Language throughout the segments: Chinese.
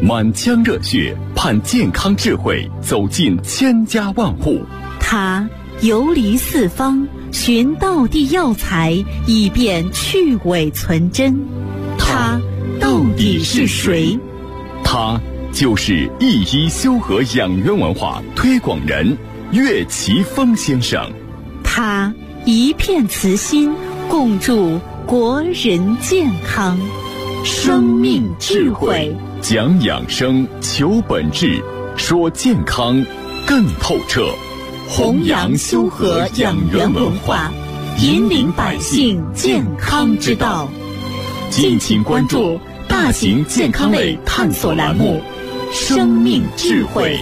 满腔热血盼健康智慧走进千家万户。 他游离四方，寻道地药材，以便去伪存真。他到底是谁？ 他就是一一修和养元文化推广人岳奇峰先生。 他一片慈心，共筑国人健康。生命智慧， 讲养生，求本质，说健康更透彻。 弘扬修和养元文化，引领百姓健康之道。 敬请关注大型健康类探索栏目《生命智慧》。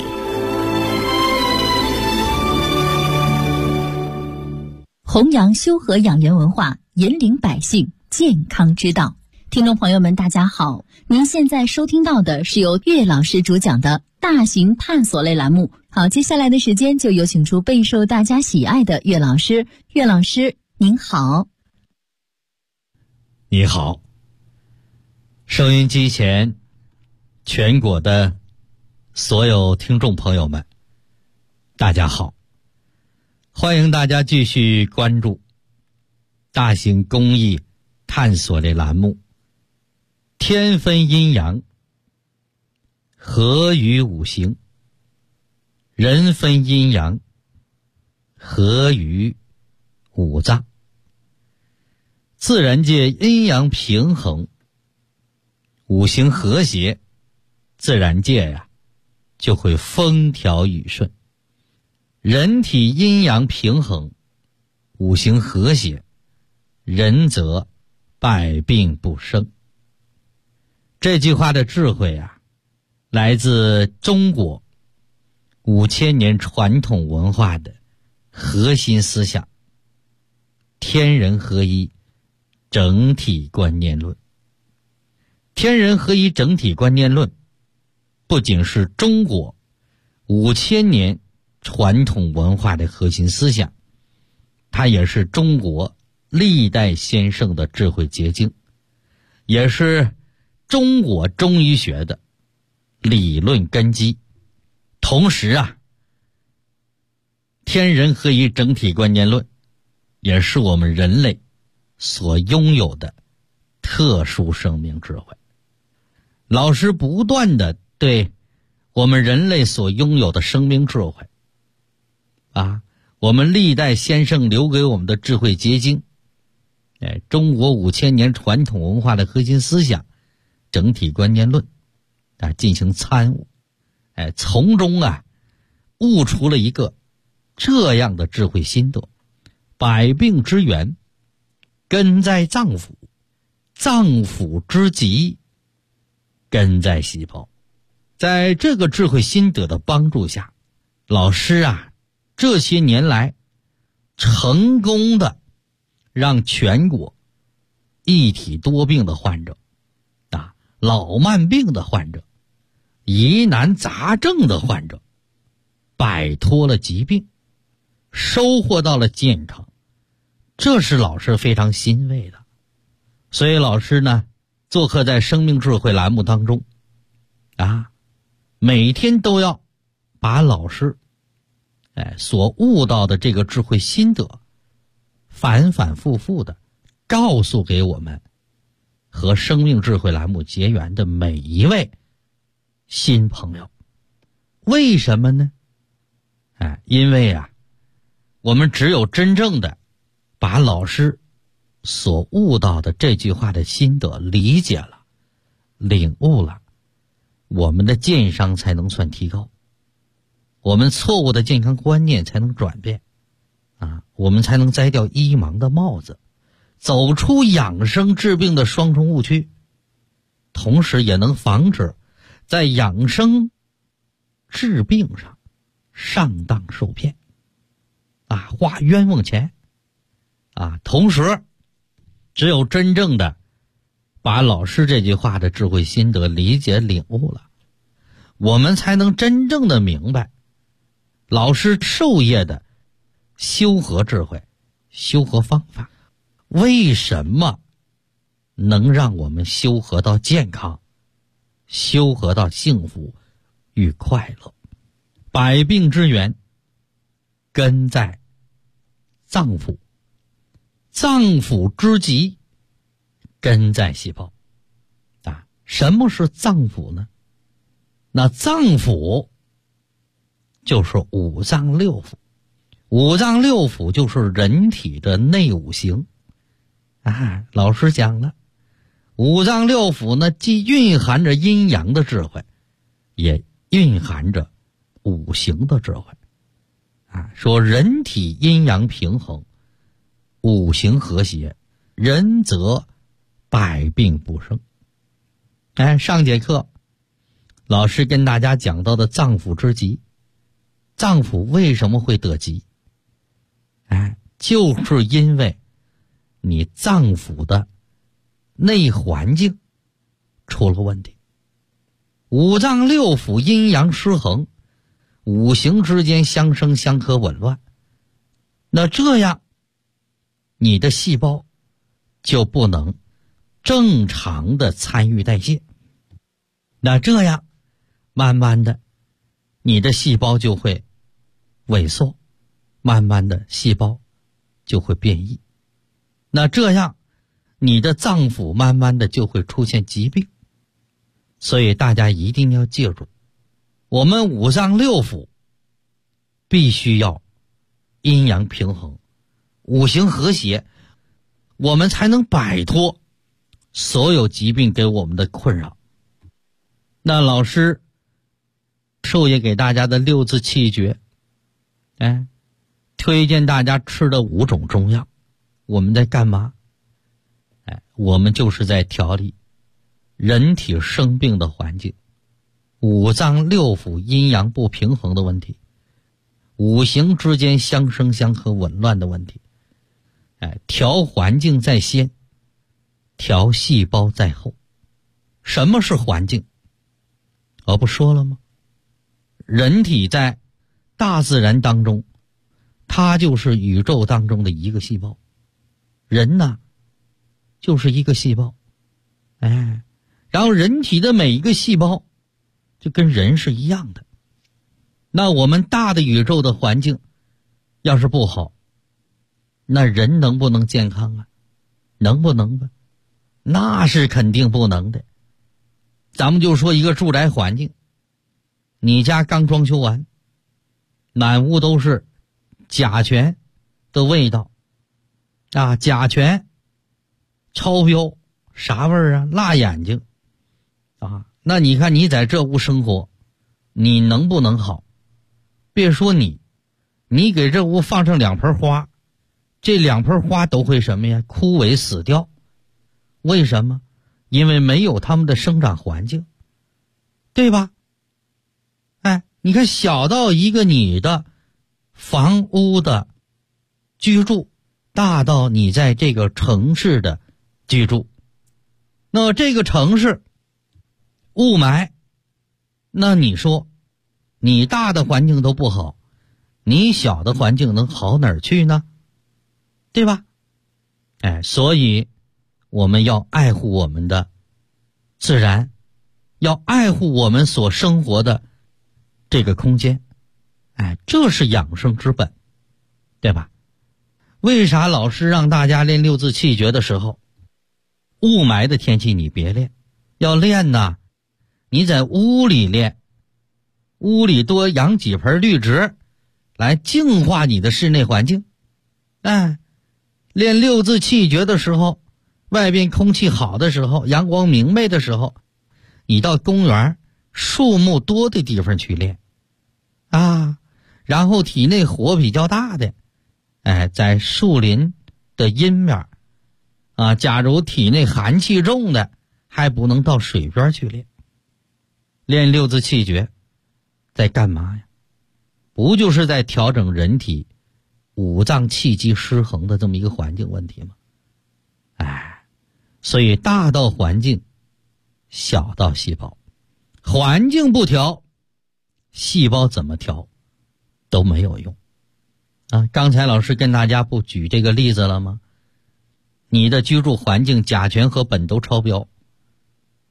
弘扬修和养元文化，引领百姓健康之道。听众朋友们，大家好，您现在收听到的是由岳老师主讲的大型探索类栏目。好，接下来的时间就有请出备受大家喜爱的岳老师。岳老师您好。 你好，收音机前全国的所有听众朋友们，大家好，欢迎大家继续关注大型公益探索类栏目天分阴阳，合于五行，人分阴阳，合于五脏。自然界阴阳平衡，五行和谐，自然界呀就会风调雨顺。人体阴阳平衡，五行和谐，人则百病不生。这句话的智慧啊，来自中国5000年传统文化的核心思想——天人合一整体观念论。天人合一整体观念论不仅是中国5000年传统文化的核心思想，它也是中国历代先生的智慧结晶，也是中国中医学的理论根基。同时啊，天人合一整体观念论也是我们人类所拥有的特殊生命智慧。老师不断地对我们人类所拥有的生命智慧我们历代先生留给我们的智慧结晶，中国5000年传统文化的核心思想整体观念论进行参悟，从中悟出了一个这样的智慧心得：百病之源根在脏腑，脏腑之疾根在细胞。在这个智慧心得的帮助下，老师这些年来成功的让全国一体多病的患者老慢病的患者，疑难杂症的患者摆脱了疾病，收获到了健康，这是老师非常欣慰的。所以老师呢，做客在生命智慧栏目当中每天都要把老师所悟到的这个智慧心得反反复复的告诉给我们和生命智慧栏目结缘的每一位新朋友。为什么呢？因为我们只有真正的把老师所悟到的这句话的心得理解了、领悟了，我们的健康才能算提高，我们错误的健康观念才能转变我们才能摘掉医盲的帽子，走出养生治病的双重误区，同时也能防止在养生治病上上当受骗花冤枉钱同时只有真正的把老师这句话的智慧心得理解领悟了，我们才能真正的明白老师授业的修和智慧、修和方法为什么能让我们修和到健康， 修和到幸福与快乐。百病之源根在脏腑，脏腑之疾根在细胞。什么是脏腑呢？那脏腑就是五脏六腑，五脏六腑就是人体的内五行。老师讲了，五脏六腑呢，既蕴含着阴阳的智慧，也蕴含着五行的智慧。说人体阴阳平衡，五行和谐，人则百病不生。上节课老师跟大家讲到的脏腑之疾，脏腑为什么会得疾？就是因为你脏腑的内环境出了问题。五脏六腑阴阳失衡，五行之间相生相克紊乱，那这样你的细胞就不能正常的参与代谢，那这样慢慢的你的细胞就会萎缩，慢慢的细胞就会变异，那这样你的脏腑慢慢的就会出现疾病。所以大家一定要记住，我们五脏六腑必须要阴阳平衡，五行和谐，我们才能摆脱所有疾病给我们的困扰。那老师授业给大家的六字气诀，推荐大家吃的5种中药，我们在干嘛？我们就是在调理人体生病的环境，五脏六腑阴阳不平衡的问题，五行之间相生相克紊乱的问题。调环境在先，调细胞在后。什么是环境？我不说了吗？人体在大自然当中，它就是宇宙当中的一个细胞。人呢，就是一个细胞。然后人体的每一个细胞就跟人是一样的。那我们大的宇宙的环境要是不好，那人能不能健康啊？能不能吧？那是肯定不能的。咱们就说一个住宅环境，你家刚装修完，满屋都是甲醛的味道甲醛超标，啥味儿啊？辣眼睛那你看你在这屋生活，你能不能好？别说你给这屋放上2盆花，这2盆花都会什么呀？枯萎死掉。为什么？因为没有它们的生长环境，对吧？你看小到一个你的房屋的居住，大到你在这个城市的居住，那这个城市雾霾，那你说你大的环境都不好，你小的环境能好哪儿去呢？对吧？所以我们要爱护我们的自然，要爱护我们所生活的这个空间。这是养生之本，对吧？为啥老师让大家练六字气诀的时候，雾霾的天气你别练，要练呢你在屋里练，屋里多养几盆绿植来净化你的室内环境。练六字气诀的时候，外边空气好的时候，阳光明媚的时候，你到公园树木多的地方去练然后体内火比较大的在树林的阴面假如体内寒气重的，还不能到水边去练。练六字气诀在干嘛呀？不就是在调整人体五脏气机失衡的这么一个环境问题吗？所以大到环境，小到细胞，环境不调，细胞怎么调都没有用刚才老师跟大家不举这个例子了吗？你的居住环境甲醛和苯都超标，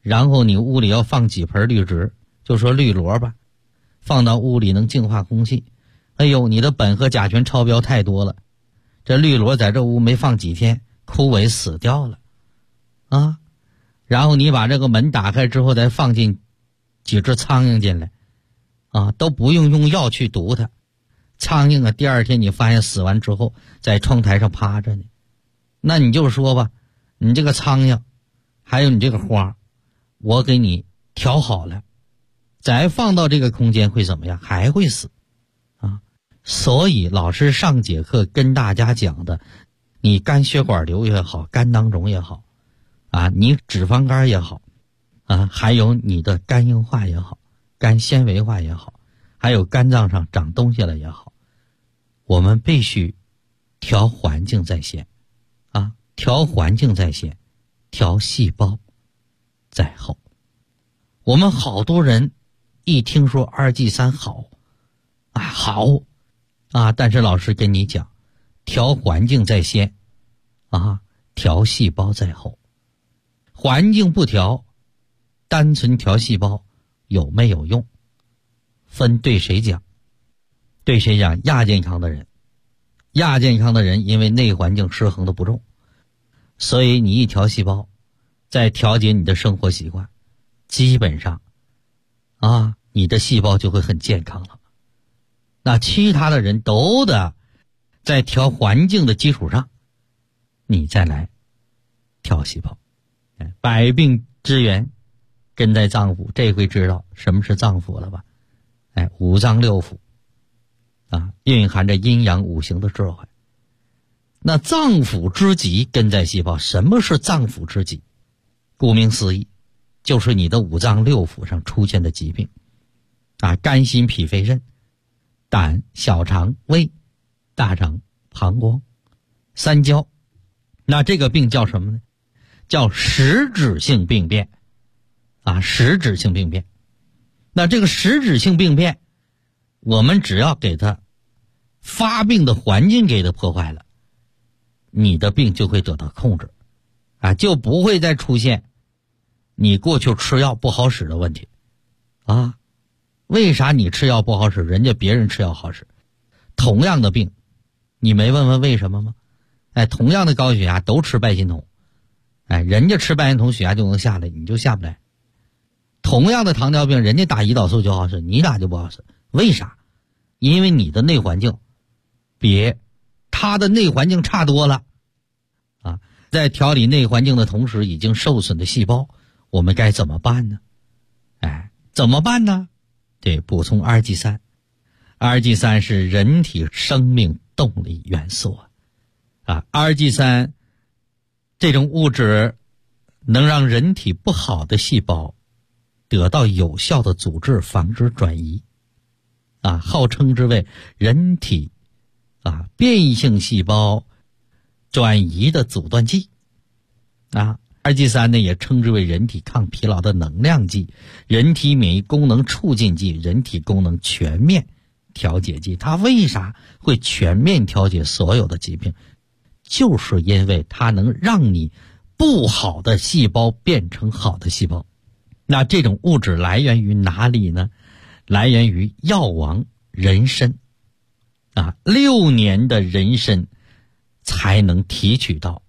然后你屋里要放几盆绿植，就说绿萝吧，放到屋里能净化空气。哎呦，你的苯和甲醛超标太多了，这绿萝在这屋没放几天枯萎死掉了啊。然后你把这个门打开之后，再放进几只苍蝇进来啊，都不用药去毒它。苍蝇啊，第二天你发现死完之后在窗台上趴着呢，那你就说吧，你这个苍蝇还有你这个花，我给你调好了，再放到这个空间会怎么样？还会死啊。所以老师上节课跟大家讲的，你肝血管瘤也好，肝囊肿也好啊，你脂肪肝也好啊，还有你的肝硬化也好，肝纤维化也好，还有肝脏上长东西了也好，我们必须调环境在先啊，调环境在先，调细胞在后。我们好多人一听说2G3好啊，好啊，但是老师跟你讲，调环境在先啊，调细胞在后。环境不调，单纯调细胞有没有用？分对谁讲？对谁讲？亚健康的人。亚健康的人因为内环境失衡的不重，所以你一调细胞，再调节你的生活习惯，基本上啊，你的细胞就会很健康了。那其他的人都得在调环境的基础上，你再来调细胞。百病之源根在脏腑，这回知道什么是脏腑了吧？五脏六腑啊，蕴含着阴阳五行的智慧。那脏腑之极根在细胞。什么是脏腑之极？顾名思义，就是你的五脏六腑上出现的疾病啊，肝心脾肺肾、胆、小肠、胃、大肠、膀胱、三焦。那这个病叫什么呢？叫实质性病变啊，实质性病变。那这个实质性病变，我们只要给它发病的环境给它破坏了，你的病就会得到控制啊，就不会再出现你过去吃药不好使的问题啊。为啥你吃药不好使，人家别人吃药好使？同样的病，你没问问为什么吗？同样的高血压都吃拜心通，人家吃拜心通血压就能下来，你就下不来。同样的糖尿病，人家打胰岛素就好使，你打就不好使。为啥？因为你的内环境他的内环境差多了啊。在调理内环境的同时，已经受损的细胞，我们该怎么办呢？怎么办呢？对，补充 2G3。 2G3 是人体生命动力元素啊。2G3 这种物质能让人体不好的细胞得到有效的阻滞，防止转移啊，号称之为人体啊变异性细胞转移的阻断剂啊。2G3 呢也称之为人体抗疲劳的能量剂、人体免疫功能促进剂、人体功能全面调节剂。它为啥会全面调节所有的疾病？就是因为它能让你不好的细胞变成好的细胞。那这种物质来源于哪里呢？来源于药王人参啊，6年的人参才能提取到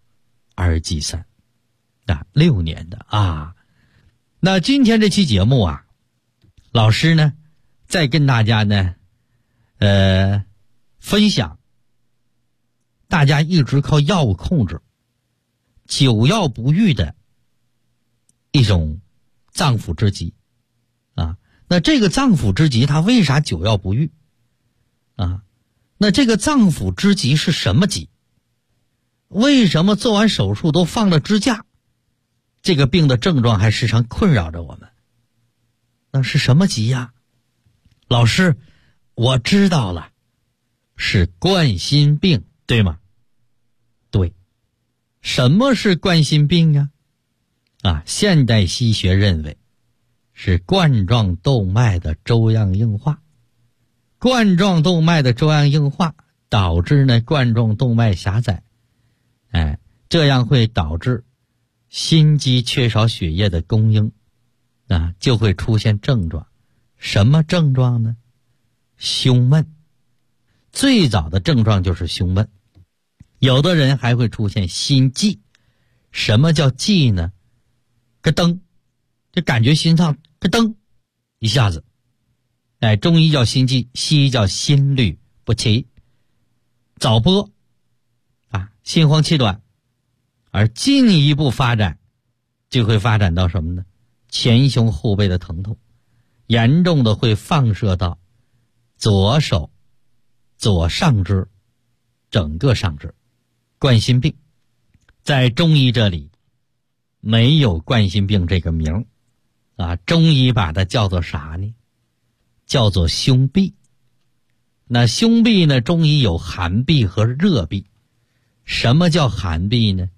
2G3啊，6年的啊。那今天这期节目啊，老师呢再跟大家呢分享大家一直靠药物控制久药不愈的一种脏腑之疾啊。那这个脏腑之疾它为啥久药不愈啊？那这个脏腑之疾是什么疾？为什么做完手术都放了支架，这个病的症状还时常困扰着我们？那是什么疾呀？老师，我知道了，是冠心病，对吗？对。什么是冠心病啊？现代西学认为是冠状动脉的粥样硬化。冠状动脉的粥样硬化导致呢冠状动脉狭窄，这样会导致心肌缺少血液的供应就会出现症状。什么症状呢？胸闷。最早的症状就是胸闷，有的人还会出现心悸。什么叫悸呢？咯噔，就感觉心脏咯噔一下子。中医叫心悸，西医叫心律不齐。早搏心慌气短，而进一步发展就会发展到什么呢？前胸后背的疼痛，严重的会放射到左手左上肢，整个上肢。冠心病在中医这里没有冠心病这个名中医把它叫做啥呢？叫做胸痹。那胸痹呢，中医有寒痹和热痹。什么叫寒痹呢？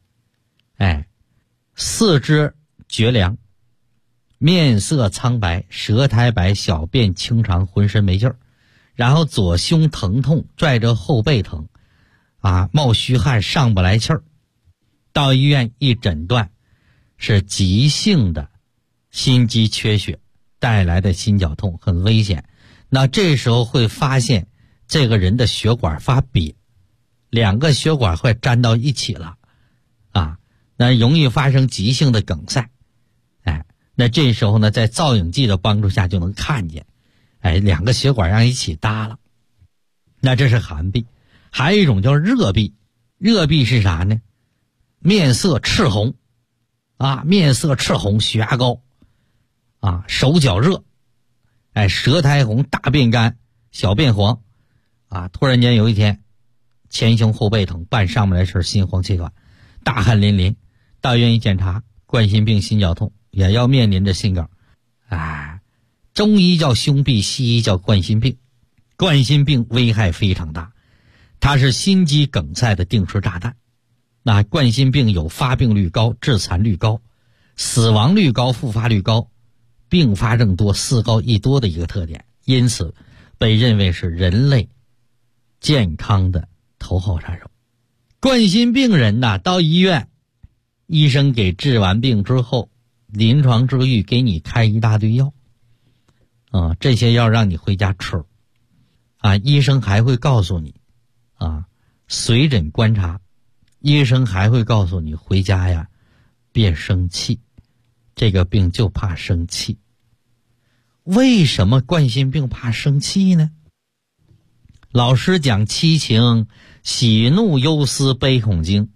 四肢厥凉，面色苍白，舌苔白，小便清长，浑身没劲儿，然后左胸疼痛，拽着后背疼冒虚汗，上不来气儿。到医院一诊断，是急性的心肌缺血带来的心绞痛，很危险。那这时候会发现这个人的血管发瘪，两个血管会粘到一起了那容易发生急性的梗塞。那这时候呢，在造影剂的帮助下就能看见两个血管让一起搭了。那这是寒痹。还有一种叫热痹。热痹是啥呢？面色赤红面色赤红，血压高手脚热舌苔红，大便干，小便黄突然间有一天前胸后背疼，半上不来事，心慌气短，大汗淋漓，到医院一检查，冠心病心绞痛，也要面临着心梗。中医叫胸痹，西医叫冠心病。冠心病危害非常大，它是心肌梗塞的定时炸弹。那冠心病有发病率高，致残率高，死亡率高，复发率高，并发症多，四高一多的一个特点，因此被认为是人类健康的头号杀手。冠心病人到医院，医生给治完病之后，临床治愈给你开一大堆药这些药让你回家吃医生还会告诉你随诊观察，医生还会告诉你回家别生气，这个病就怕生气。为什么冠心病怕生气呢？老师讲七情，喜怒忧思悲恐惊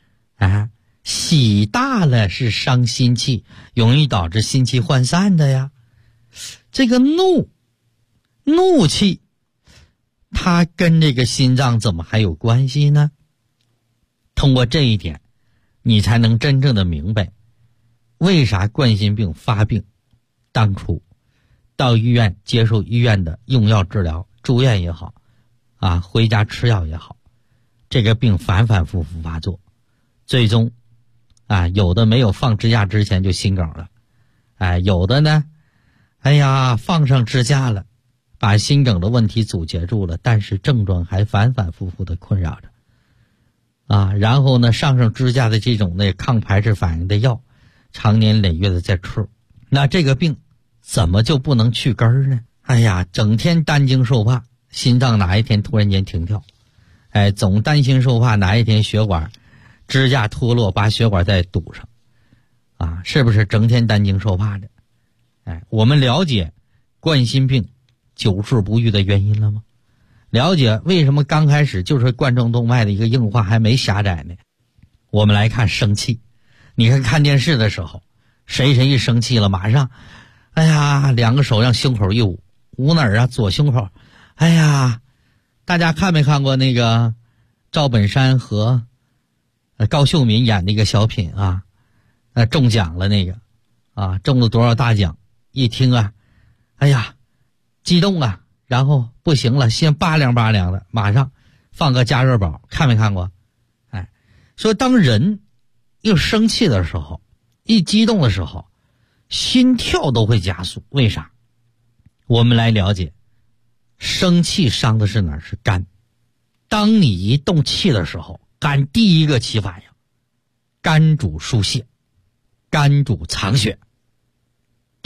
喜大了是伤心气，容易导致心气涣散的呀。这个怒气它跟这个心脏怎么还有关系呢？通过这一点你才能真正的明白为啥冠心病发病当初到医院接受医院的用药治疗，住院也好回家吃药也好，这个病反反复复发作，最终有的没有放支架之前就心梗了有的呢放上支架了，把心梗的问题阻截住了，但是症状还反反复复的困扰着然后呢上支架的这种抗排斥反应的药，常年累月的在吃，那这个病怎么就不能去根儿呢？整天担惊受怕，心脏哪一天突然间停跳总担心受怕哪一天血管支架脱落，把血管再堵上是不是整天担惊受怕的？我们了解冠心病久治不愈的原因了吗？了解为什么刚开始就是冠状动脉的一个硬化还没狭窄呢？我们来看生气。你看电视的时候，谁一生气了，马上两个手让胸口一捂，捂哪儿左胸口。大家看没看过那个赵本山和高秀敏演那个小品中奖了那个中了多少大奖，一听激动然后不行了，心拔凉拔凉的，马上放个加热宝，看没看过？说当人又生气的时候，一激动的时候，心跳都会加速，为啥？我们来了解，生气伤的是哪儿？是肝。当你一动气的时候，肝第一个起反应，肝主疏泄，肝主藏血，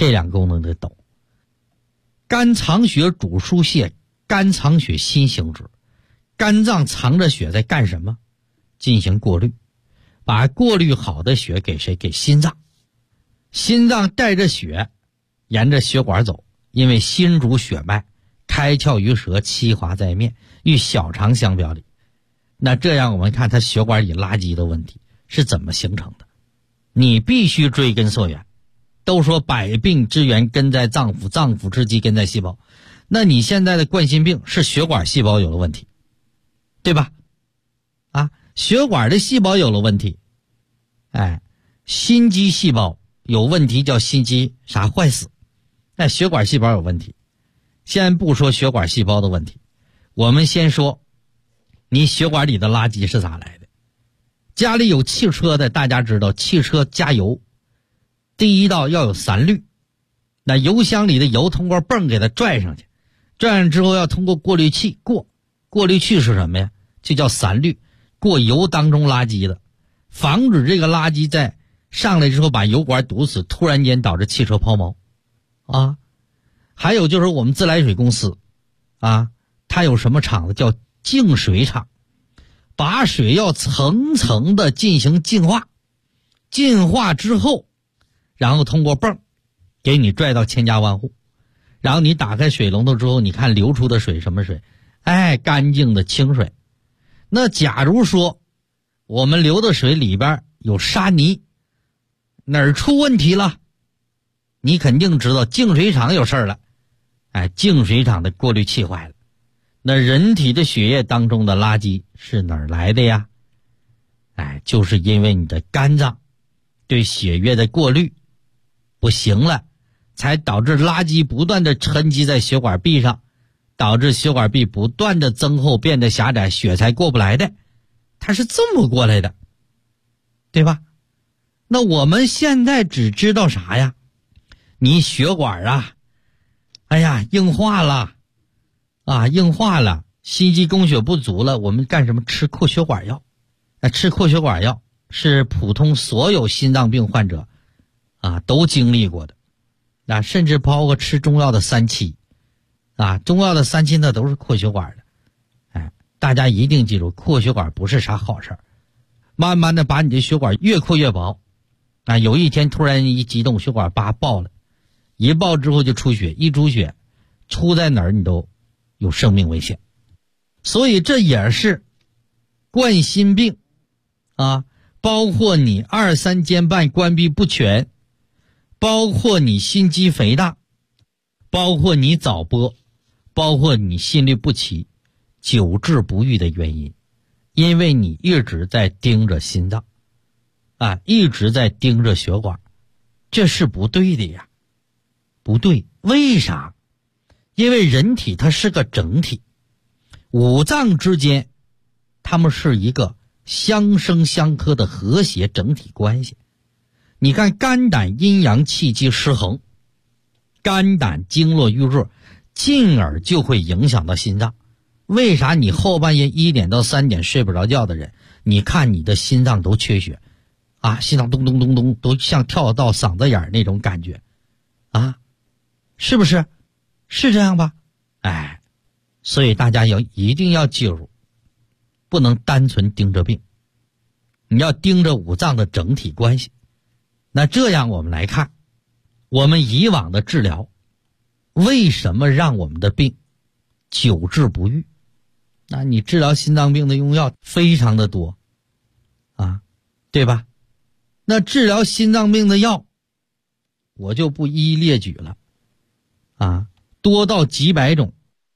这两个功能得抖。肝藏血主疏泄，肝藏血心行之。肝脏藏着血在干什么？进行过滤，把过滤好的血给谁？给心脏。心脏带着血沿着血管走，因为心主血脉，开窍于舌，气滑在面，与小肠相表里。那这样我们看它血管里垃圾的问题是怎么形成的？你必须追根溯源。都说百病之源根在脏腑，脏腑之基根在细胞。那你现在的冠心病是血管细胞有了问题，对吧？血管的细胞有了问题，心肌细胞有问题，叫心肌啥坏死，血管细胞有问题。先不说血管细胞的问题，我们先说你血管里的垃圾是咋来的。家里有汽车的大家知道，汽车加油第一道要有3滤，那油箱里的油通过泵给它拽上去，拽上之后要通过过滤器过。过滤器是什么呀？就叫3滤，过油当中垃圾的，防止这个垃圾在上来之后把油管堵死，突然间导致汽车抛锚还有就是我们自来水公司它有什么厂子叫净水厂，把水要层层的进行净化，净化之后然后通过泵给你拽到千家万户，然后你打开水龙头之后，你看流出的水什么水？干净的清水。那假如说我们流的水里边有沙泥，哪儿出问题了？你肯定知道净水厂有事儿了。净水厂的过滤器坏了。那人体的血液当中的垃圾是哪儿来的呀？就是因为你的肝脏对血液的过滤不行了，才导致垃圾不断的沉积在血管壁上，导致血管壁不断的增厚变得狭窄，血才过不来的。它是这么过来的，对吧？那我们现在只知道啥呀？你血管硬化了硬化了，心肌供血不足了，我们干什么？吃扩血管药。吃扩血管药是普通所有心脏病患者都经历过的。甚至包括吃中药的3期中药的3期那都是扩血管的。大家一定记住，扩血管不是啥好事儿，慢慢的把你的血管越扩越薄有一天突然一激动，血管爆了，一爆之后就出血，一出血出在哪儿你都有生命危险。所以这也是冠心病包括你2、3间瓣关闭不全，包括你心肌肥大，包括你早搏，包括你心律不齐，久治不愈的原因。因为你一直在盯着心脏一直在盯着血管，这是不对的呀。不对，为啥？因为人体它是个整体，五脏之间它们是一个相生相克的和谐整体关系。你看肝胆阴阳气机失衡，肝胆经络瘀弱，进而就会影响到心脏。为啥你后半夜1点到3点睡不着觉的人，你看你的心脏都缺血心脏咚咚咚咚都像跳到嗓子眼那种感觉是不是？是这样吧？所以大家一定要记住，不能单纯盯着病，你要盯着五脏的整体关系。那这样我们来看，我们以往的治疗为什么让我们的病久治不愈？那你治疗心脏病的用药非常的多对吧？那治疗心脏病的药我就不一一列举了多到几百种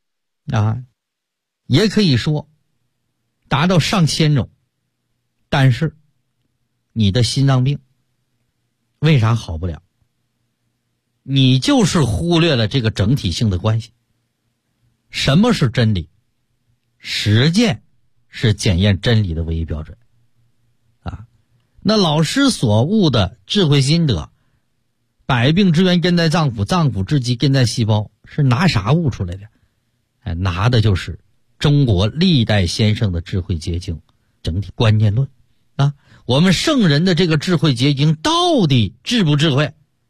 也可以说达到上千种。但是你的心脏病为啥好不了？你就是忽略了这个整体性的关系。什么是真理？实践是检验真理的唯一标准那老师所悟的智慧心得，百病之源根在脏腑，脏腑之基根在细胞，是拿啥悟出来的？拿的就是中国历代先生的智慧结晶整体观念论我们圣人的这个智慧结晶到底智不智慧？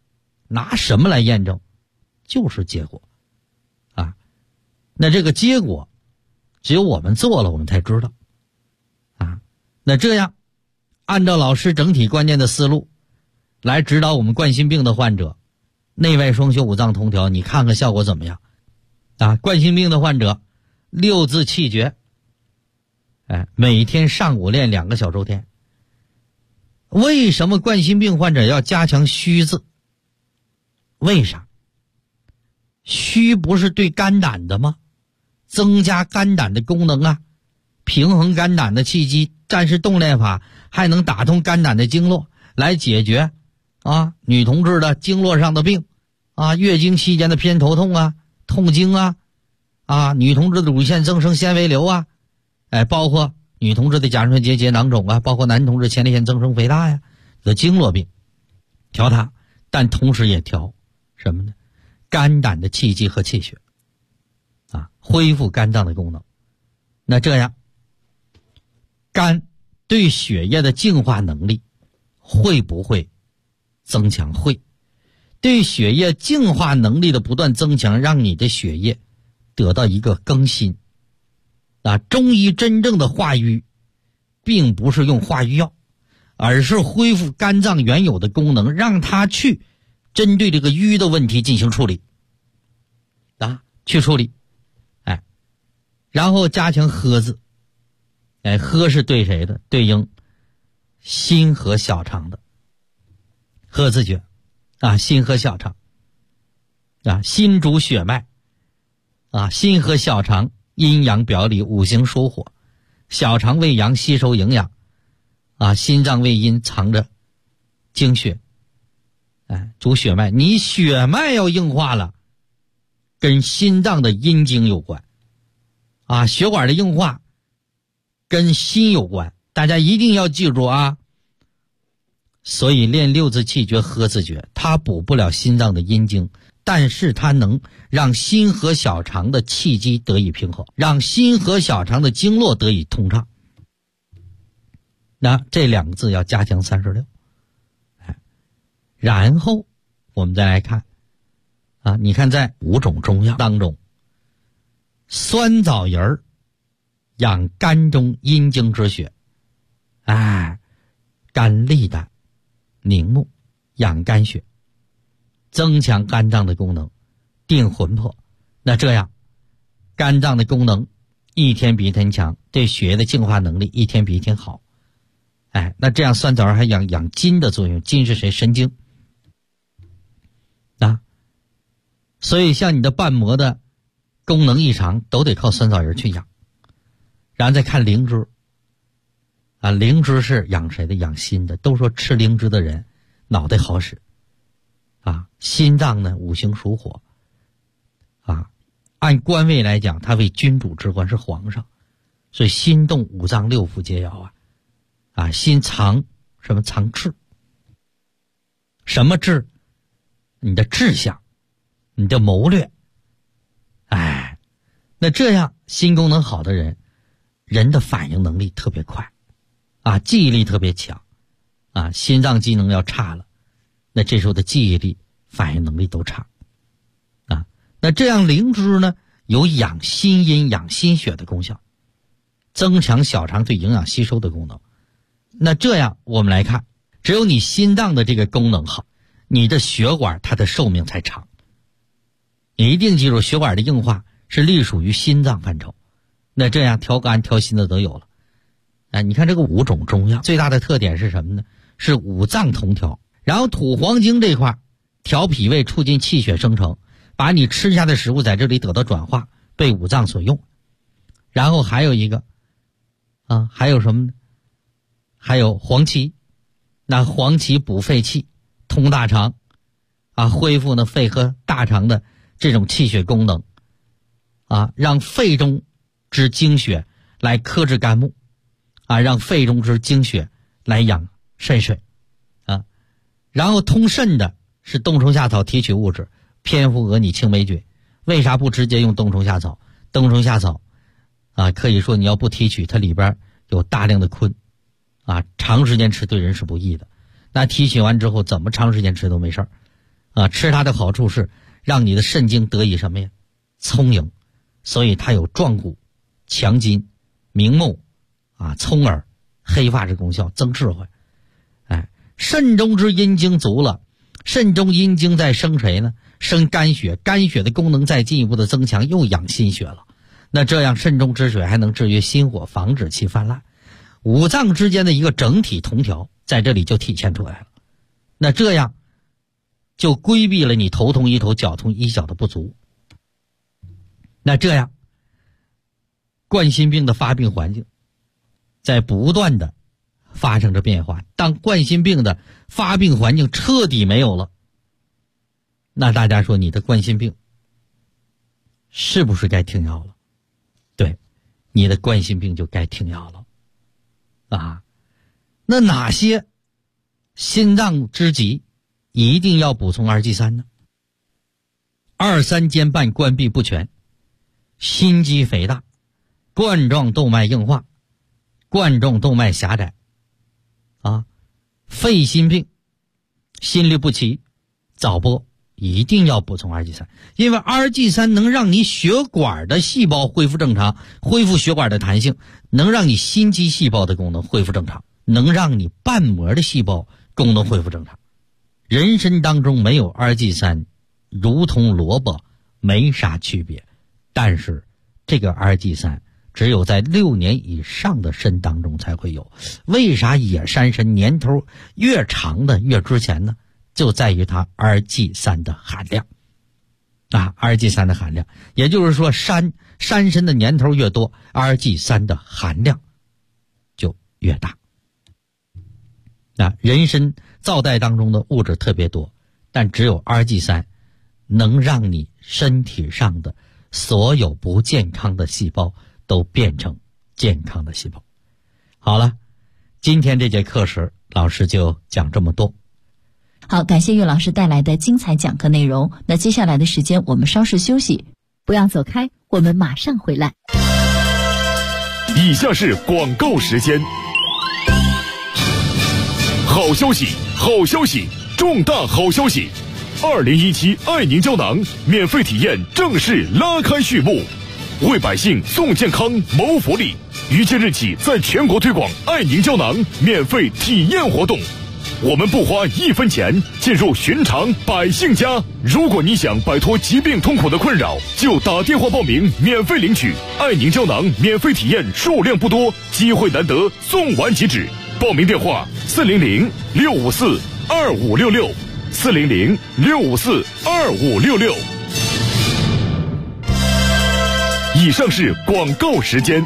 拿什么来验证？就是结果啊。那这个结果只有我们做了我们才知道啊。那这样按照老师整体观念的思路来指导我们冠心病的患者，内外双修五脏同调，你看看效果怎么样啊？冠心病的患者六字气诀，每天上午练2个小周天。为什么冠心病患者要加强虚字？为啥？虚不是对肝胆的吗？增加肝胆的功能啊，平衡肝胆的气机，战士动练法还能打通肝胆的经络，来解决女同志的经络上的病月经期间的偏头痛痛经女同志的乳腺增生纤维瘤包括女同志的甲状腺结节囊肿包括男同志前列腺增生肥大的经络病，调它，但同时也调什么呢？肝胆的气机和气血恢复肝脏的功能。那这样肝对血液的净化能力会不会增强？会。对血液净化能力的不断增强，让你的血液得到一个更新中医真正的化瘀并不是用化瘀药，而是恢复肝脏原有的功能，让它去针对这个瘀的问题进行处理去处理然后加强喝字喝是对谁的？对应心和小肠的喝字诀心和小肠心主血脉心和小肠阴阳表里，五行属火，小肠为阳吸收营养心脏为阴藏着精血主血脉。你血脉要硬化了，跟心脏的阴经有关血管的硬化跟心有关，大家一定要记住所以练六字气诀喝字诀，它补不了心脏的阴经，但是它能让心和小肠的气机得以平衡，让心和小肠的经络得以通畅。那这2个字要加强36。然后我们再来看你看在5种中药当中，酸枣仁儿养肝中阴经之血甘利胆宁木养肝血，增强肝脏的功能，定魂魄。那这样肝脏的功能一天比一天强，对血液的净化能力一天比一天好那这样酸枣仁还养筋的作用。筋是谁？神经所以像你的瓣膜的功能异常都得靠酸枣仁去养。然后再看灵芝灵芝是养谁的？养心的。都说吃灵芝的人脑袋好使心脏呢五行属火按官位来讲，它为君主之官，是皇上，所以心动五脏六腑皆要心藏什么？藏志。什么志？你的志向，你的谋略那这样心功能好的人，人的反应能力特别快记忆力特别强心脏机能要差了，那这时候的记忆力反应能力都差那这样灵芝呢有养心阴养心血的功效，增强小肠对营养吸收的功能。那这样我们来看，只有你心脏的这个功能好，你的血管它的寿命才长。你一定记住，血管的硬化是隶属于心脏范畴，那这样调肝调心的都有了你看这个5种中药最大的特点是什么呢？是五脏同调。然后土黄精这块调脾胃，促进气血生成，把你吃下的食物在这里得到转化，被五脏所用。然后还有一个还有什么呢？还有黄芪。那黄芪补肺气，通大肠恢复呢肺和大肠的这种气血功能让肺中之精血来克制肝木让肺中之精血来养肾水然后通肾的是冬虫夏草提取物质偏附鹅拟青霉菌。为啥不直接用冬虫夏草？冬虫夏草可以说你要不提取，它里边有大量的醌长时间吃对人是不益的。那提取完之后怎么长时间吃都没事吃它的好处是让你的肾精得以什么呀？充盈，所以它有壮骨、强筋、明目聪耳、黑发之功效，增智慧。肾中之阴精足了，肾中阴精在生谁呢？生肝血，肝血的功能再进一步的增强，又养心血了。那这样肾中之水还能制约心火，防止其泛滥，五脏之间的一个整体同调在这里就体现出来了。那这样就规避了你头痛医头脚痛医脚的不足。那这样冠心病的发病环境在不断的发生着变化，当冠心病的发病环境彻底没有了，那大家说你的冠心病是不是该停药了？对，你的冠心病就该停药了那哪些心脏之疾一定要补充2G3呢？2、3间伴关闭不全，心肌肥大，冠状动脉硬化，冠状动脉狭窄肺心病，心律不齐，早搏，一定要补充2G3，因为2G3能让你血管的细胞恢复正常，恢复血管的弹性，能让你心肌细胞的功能恢复正常，能让你瓣膜的细胞功能恢复正常。人参当中没有2G3，如同萝卜没啥区别，但是这个2G3只有在6年以上的参当中才会有。为啥野山参年头越长的越值钱呢？就在于它 2G3 的含量2G3 的含量，也就是说山参的年头越多， 2G3 的含量就越大。人参皂带当中的物质特别多，但只有 2G3 能让你身体上的所有不健康的细胞都变成健康的细胞。好了，今天这节课时老师就讲这么多。 好，感谢岳老师带来的精彩讲课内容。那接下来的时间我们稍事休息，不要走开，我们马上回来。 以下是广告时间。好消息，好消息，重大好消息！2017爱宁胶囊免费体验正式拉开序幕，为百姓送健康谋福利。于今日起在全国推广爱宁胶囊免费体验活动，我们不花1分钱，进入寻常百姓家。如果你想摆脱疾病痛苦的困扰，就打电话报名免费领取爱宁胶囊免费体验，数量不多，机会难得，送完即止。报名电话400-654-2566 400-654-2566。以上是广告时间。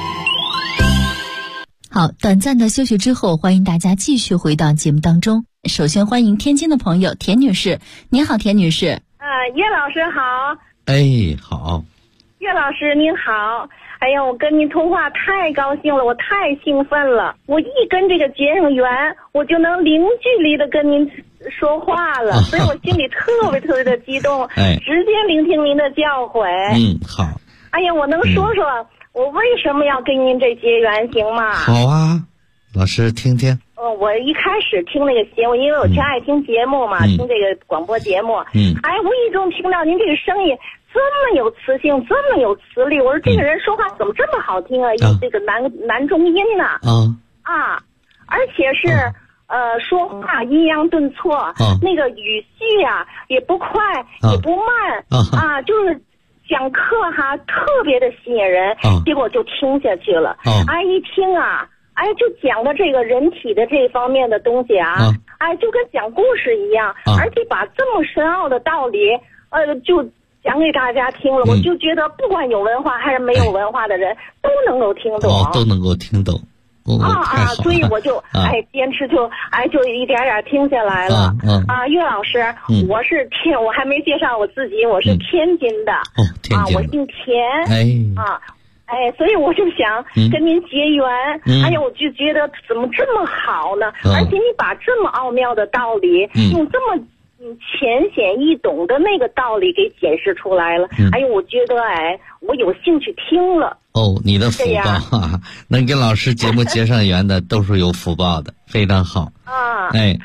好，短暂的休息之后，欢迎大家继续回到节目当中。首先欢迎天津的朋友田女士。您好，田女士。 岳老师好。 好。 岳老师您好。哎呀，我跟您通话太高兴了，我太兴奋了。我一跟这个结上缘，我就能零距离的跟您说话了，所以我心里特别特别的激动，直接聆听您的教诲。 好。 哎呀，我能说说我为什么要跟您这结缘行吗？ 好啊，老师听听。 我一开始听那个节目，因为我挺爱听节目嘛，听这个广播节目，无意中听到您这个声音这么有磁性，这么有磁力，我说这个人说话怎么这么好听啊？有这个男中音呢？而且是说话阴阳顿挫，那个语气啊也不快也不慢就是讲课特别的吸引人，结果就听下去了。一听就讲的这个人体的这方面的东西就跟讲故事一样，而且把这么深奥的道理就讲给大家听了，我就觉得不管有文化还是没有文化的人都能够听懂， 都能够听懂。 所以我就坚持就一点点听下来了。岳老师，我还没介绍我自己，我是天津的。 天津的。 我姓田。所以我就想跟您结缘。我就觉得怎么这么好呢？而且你把这么奥妙的道理用这么浅显易懂的那个道理给解释出来了。我觉得我有兴趣听了。 你的福报能跟老师节目结上缘的都是有福报的，非常好。 然后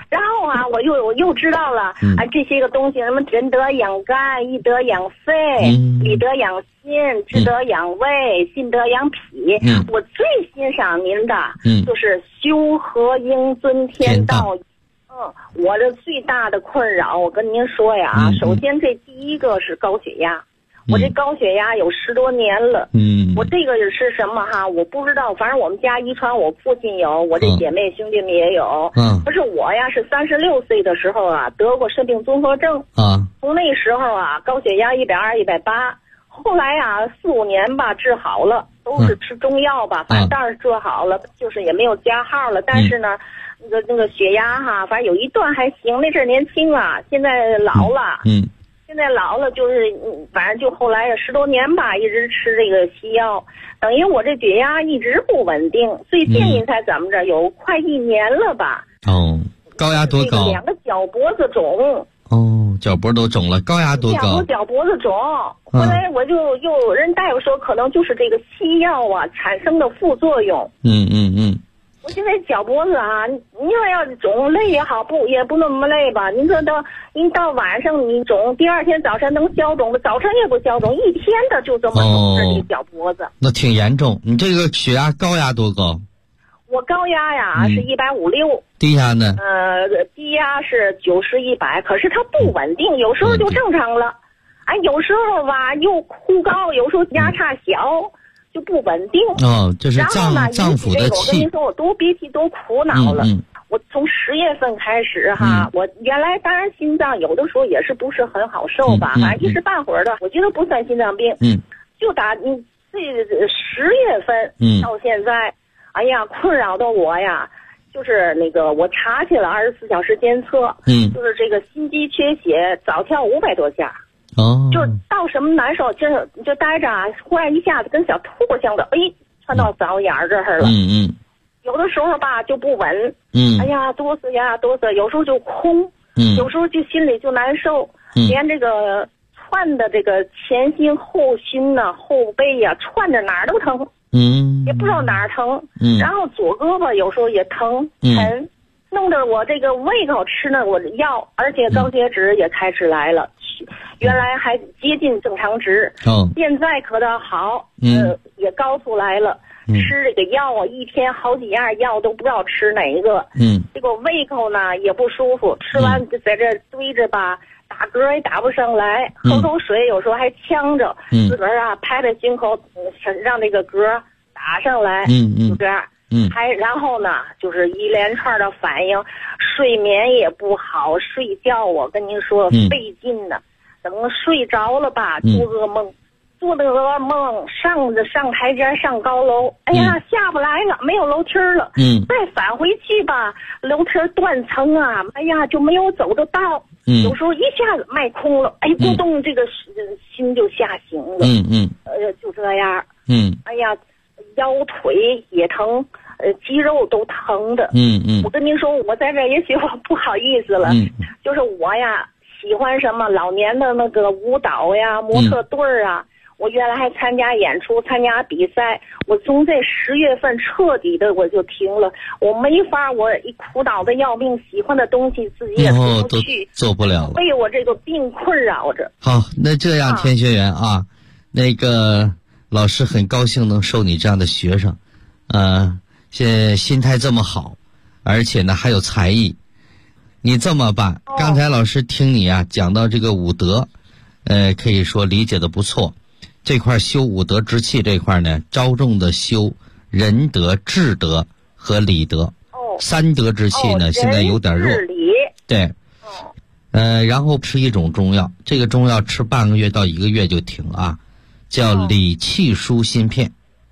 啊，我又知道了，这些个东西，什么仁德养肝，义德养肺，礼德养心，智德养胃，信德养脾。我最欣赏您的，就是修和应尊天道。我这最大的困扰，我跟您说呀，首先这第一个是高血压。我这高血压有10多年了，我这个是什么哈？我不知道，反正我们家遗传，我父亲有，我这姐妹兄弟们也有。可是我呀是36岁的时候啊得过肾病综合症从那时候啊高血压120、180，后来啊4、5年吧治好了，都是吃中药吧，反正当然治好了，就是也没有加号了，但是呢。那个血压哈，反正有一段还行，那阵儿年轻啊，现在老了。现在老了就是，反正就后来10多年吧，一直吃这个西药，等于我这血压一直不稳定。最近您猜怎么着？有快1年了吧？ 高压多高 ？2个脚脖子肿。 脚脖都肿了，高压多高？ 脚脖子肿。后来我就又人大夫说，可能就是这个西药啊产生的副作用。我现在脚脖子啊，你说要肿累也好，也不那么累吧？您说您到晚上你肿，第2天早晨能消肿的，早晨也不消肿，一天的就这么肿着这脚脖子。 那挺严重。你这个血压高压多高？ 我高压呀是156， 低压呢？ 低压是90、100，可是它不稳定，有时候就正常了，有时候吧又忽高，有时候压差小。就不稳定这是脏腑的气。 我跟您说，我多憋气多苦恼了。我从10月份开始哈，我原来当然心脏有的时候也是不是很好受吧，反正一时半会儿的，我觉得不算心脏病。就打这10月份到现在，哎呀，困扰的我呀，就是那个我查去了24小时监测，就是这个心肌缺血，早跳500多下。就是到什么难受，就待着啊，忽然一下子跟小兔似的，窜到嗓子眼儿这儿了。有的时候吧就不稳，哎呀哆嗦呀哆嗦，有时候就空，有时候就心里就难受，连这个窜的这个前心后心呐、后背呀，窜着哪儿都疼，也不知道哪儿疼，然后左胳膊有时候也疼沉，弄得我这个胃口吃呢我的药，而且高血脂也开始来了。原来还接近正常值，现在可倒好，也高出来了。吃这个药啊，一天好几样药都不知道吃哪一个。这个胃口呢也不舒服，吃完就在这堆着吧，打嗝也打不上来，喝口水有时候还呛着，自个儿啊拍拍胸口，让这个嗝打上来，就这样。然后呢，就是一连串的反应，睡眠也不好，睡觉我跟您说费劲呢。等睡着了吧，做噩梦，做那个噩梦，上台阶上高楼，哎呀下不来了，没有楼梯了，再返回去吧，楼梯断层啊，哎呀就没有走得到，有时候一下子脉空了，咕咚这个心就下行了，就这样，哎呀腰腿也疼，肌肉都疼的，我跟您说，我在这也许我不好意思了，就是我呀。喜欢什么老年的那个舞蹈呀、模特队儿啊，我原来还参加演出、参加比赛。我从这10月份彻底的我就停了，我没法，我一苦恼的要命，喜欢的东西自己也做不去， 做不了了， 被我这个病困扰着。 好，那这样田学员啊，那个老师很高兴能收你这样的学生，现在心态这么好，而且呢还有才艺。你这么办，刚才老师听你啊讲到这个五德，可以说理解的不错。这块修五德之气这块呢，着重的修仁德、智德和礼德。3德之气呢，现在有点弱。对。然后吃一种中药，这个中药吃半个月到1个月就停啊，叫理气舒心片。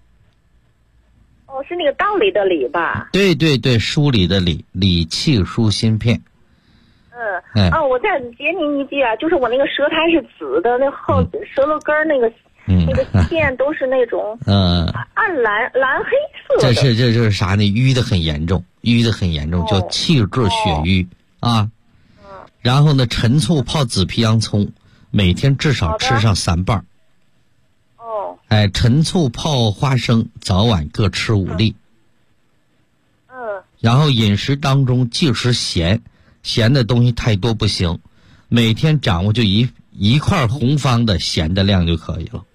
是那个道理的理吧？ 对对对，梳理的理，理气舒心片。 我再接您一句啊，就是我那个舌苔是紫的，那后舌头根那个线都是那种暗蓝黑色的。 这是啥呢？淤的很严重，叫气滞血瘀啊。然后呢，陈醋泡紫皮洋葱，每天至少吃上3瓣。陈醋泡花生，早晚各吃5粒。然后饮食当中忌食咸， 咸的东西太多不行，每天掌握就一块红方的咸的量就可以了。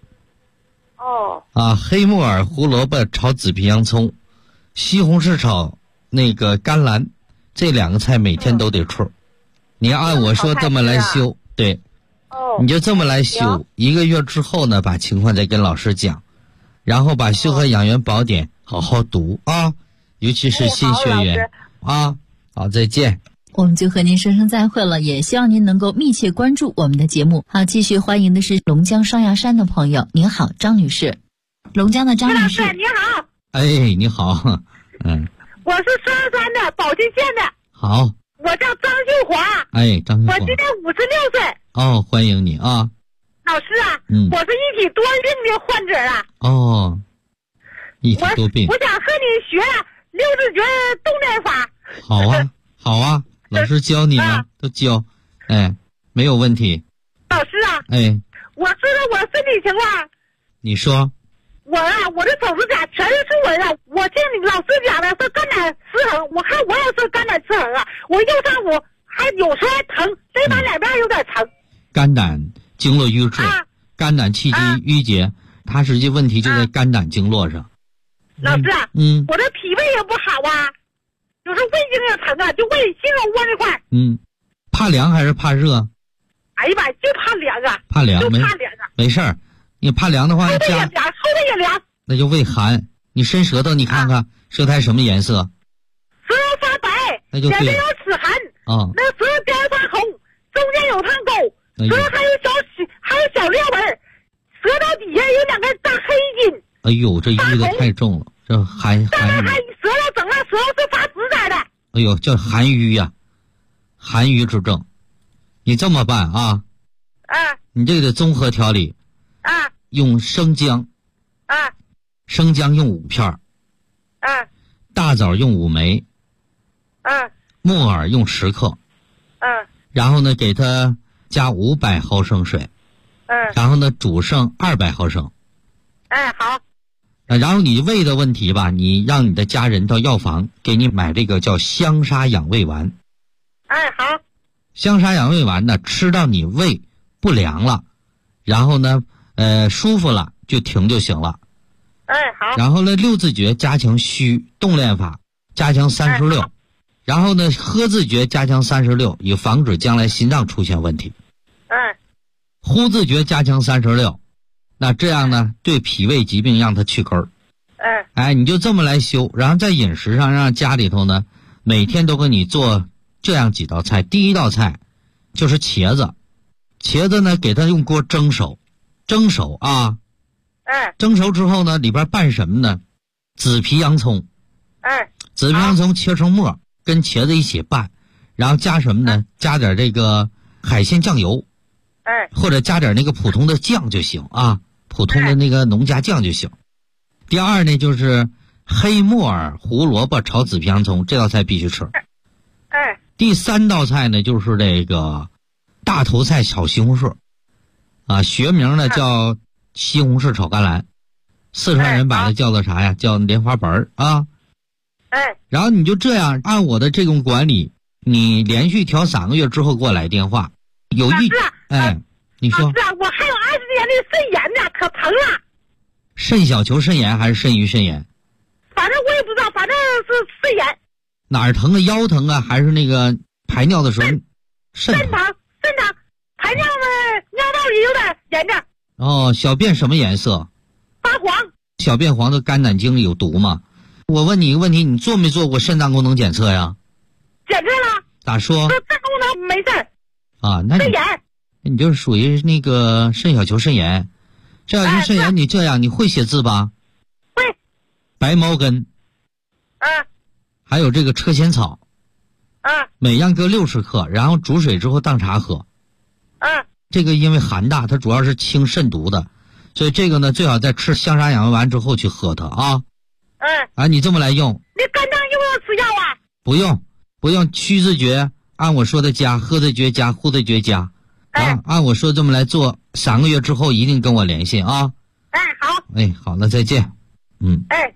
黑木耳、胡萝卜炒紫皮洋葱，西红柿炒那个甘蓝，这2个菜每天都得吃。你按我说这么来修，对，你就这么来修，1个月之后呢，把情况再跟老师讲，然后把《修和养元宝典》好好读啊，尤其是新学员啊。好，再见。 我们就和您说声再会了，也希望您能够密切关注我们的节目。好，继续欢迎的是龙江双鸭山的朋友，您好，张女士。龙江的张女士， 你好。 哎，你好， 我是双鸭山的宝鸡县的。 好。 我叫张秀华。 哎，张秀华。 我今年56岁。 哦，欢迎你啊。 老师啊，我是一体多病的患者啊。 哦，一体多病。 我想和你学六字诀动念法。 好啊，好啊，老师教你了，都教，哎，没有问题。 老师啊， 哎， 我说说我身体情况。 你说。 我的手指甲全是纹啊！我听你老师讲的是肝胆失衡，我看我也是肝胆失衡啊！我右上午还有时候还疼，这把两边有点疼。 肝胆经络瘀滞，肝胆气机郁结，它实际问题就在肝胆经络上。 老师啊，我这脾胃也不好啊，有时候胃经也疼啊，就胃心口窝那块。 怕凉还是怕热？ 哎呀妈，就怕凉啊！ 怕凉， 就怕凉啊！ 没事儿。你怕凉的话， 后背也凉，后背也凉， 那就胃寒。你伸舌头，你看看舌苔什么颜色？ 舌头发白， 那就对了。 脸上有齿痕啊， 那舌头边发红，中间有烫沟，舌头还有小裂纹，舌头底下有2根大黑筋。 哎呦，这淤的太重了，这寒舌头整个舌头是发紫色的。 哎呦，叫寒瘀呀，寒瘀之症。你这么办啊？你这个得综合调理。用生姜，生姜用5片，大枣用5枚，木耳用10克，然后呢给它加500毫升水，然后呢煮剩200毫升。 好。 然后你胃的问题吧，你让你的家人到药房给你买这个叫香砂养胃丸。 好。 香砂养胃丸呢，吃到你胃不凉了，然后呢舒服了就停就行了。 好。 然后呢6字诀加强虚动练法加强36，然后呢喝字诀加强36，以防止将来心脏出现问题。呼字诀加强36，那这样呢对脾胃疾病让它去根儿。你就这么来修，然后在饮食上让家里头呢每天都给你做这样几道菜。第一道菜就是茄子，茄子呢给它用锅蒸熟啊。蒸熟之后呢，里边拌什么呢？紫皮洋葱。紫皮洋葱切成末，跟茄子一起拌，然后加什么呢？加点这个海鲜酱油。或者加点那个普通的酱就行啊，普通的那个农家酱就行。第二呢，就是黑木耳、胡萝卜炒紫皮洋葱，这道菜必须吃。第3道菜呢，就是这个大头菜炒西红柿，学名呢叫西红柿炒甘蓝，四川人把它叫做啥呀？叫莲花白啊。然后你就这样按我的这种管理，你连续调3个月之后给我来电话。有一你说。 我还有20年的肾炎呢，可疼了。 肾小球肾炎还是肾盂肾炎？ 反正我也不知道，反正是肾炎。 哪儿疼啊？腰疼啊？还是那个排尿的时候？肾疼， 排尿呢，尿道里有点炎症。 哦，小便什么颜色？ 发黄。 小便黄的肝胆经有毒吗？我问你一个问题，你做没做过肾脏功能检测呀？ 检测了。 咋说？ 肾功能没事。 那肾炎。 你就是属于那个肾小球肾炎。肾小球肾炎，你这样你会写字吧？ 会。 白茅根。还有这个车前草。每样各60克，然后煮水之后当茶喝。这个因为寒大，它主要是清肾毒的，所以这个呢最好在吃香砂养胃丸之后去喝它啊。你这么来用。 你肝脏用不用吃药啊？ 不用，虚字诀按我说的加，喝字诀加，呼字诀加。按我说这么来做，3个月之后一定跟我联系啊。 好。 好了，再见。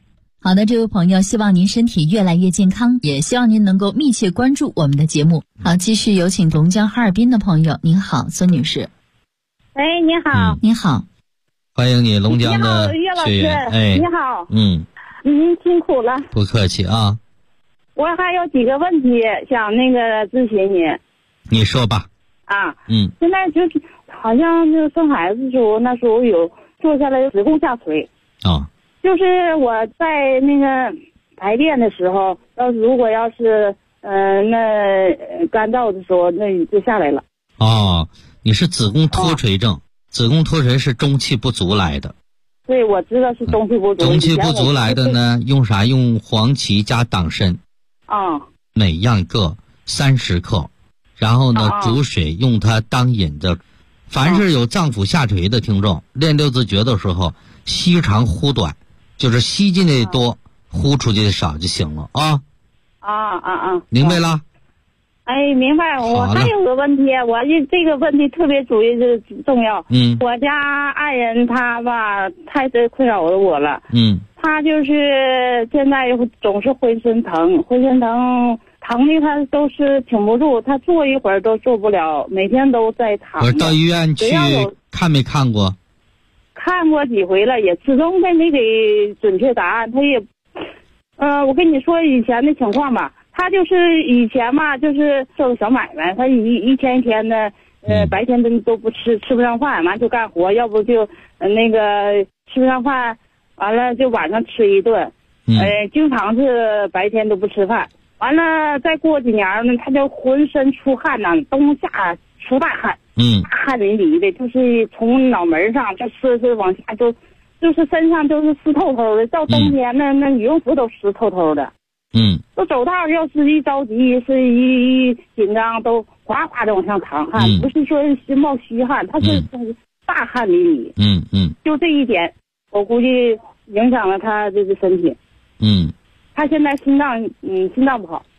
好的，这位朋友，希望您身体越来越健康，也希望您能够密切关注我们的节目。好，继续有请龙江哈尔滨的朋友。您好，孙女士。 喂，你好。 您好， 欢迎你，龙江的学员。哎， 你好。 您辛苦了。 不客气啊。 我还有几个问题想那个咨询你。 你说吧。 现在就是好像就生孩子的时候，那时候有做下来子宫下垂。就是我在那个排便的时候，如果要是那干燥的时候，那就下来了。 你是子宫脱垂症，子宫脱垂是中气不足来的。 对，我知道是中气不足。 中气不足来的呢，用啥？用黄芪加党参。每样各30克，然后呢，煮水用它当饮的。凡是有脏腑下垂的听众，练六字诀的时候，吸长呼短。就是吸进的多，呼出去的少就行了啊！明白了？ 哎，明白。我还有个问题，这个问题特别重要。我家爱人他吧，太困扰我了。他就是现在总是浑身疼的他都是挺不住，他坐一会儿都坐不了，每天都在躺。 我到医院去看没看过？ 看过几回了，也始终没给准确答案。他也，我跟你说以前的情况吧，他就是以前嘛，就是做个小买卖，他一天一天的，白天都不吃不上饭，完就干活，要不就那个吃不上饭，完了就晚上吃一顿，经常是白天都不吃饭。完了再过几年呢，他就浑身出汗呐，冬夏出大汗。大汗淋漓的，就是从脑门上就是往下就是身上都是湿透透的，到冬天那羽绒服都湿透透的。都走道要是一着急，是一紧张，都哗哗的往上淌汗，不是说是冒虚汗，他是大汗淋漓。就这一点，我估计影响了他这个身体。他现在心脏不好。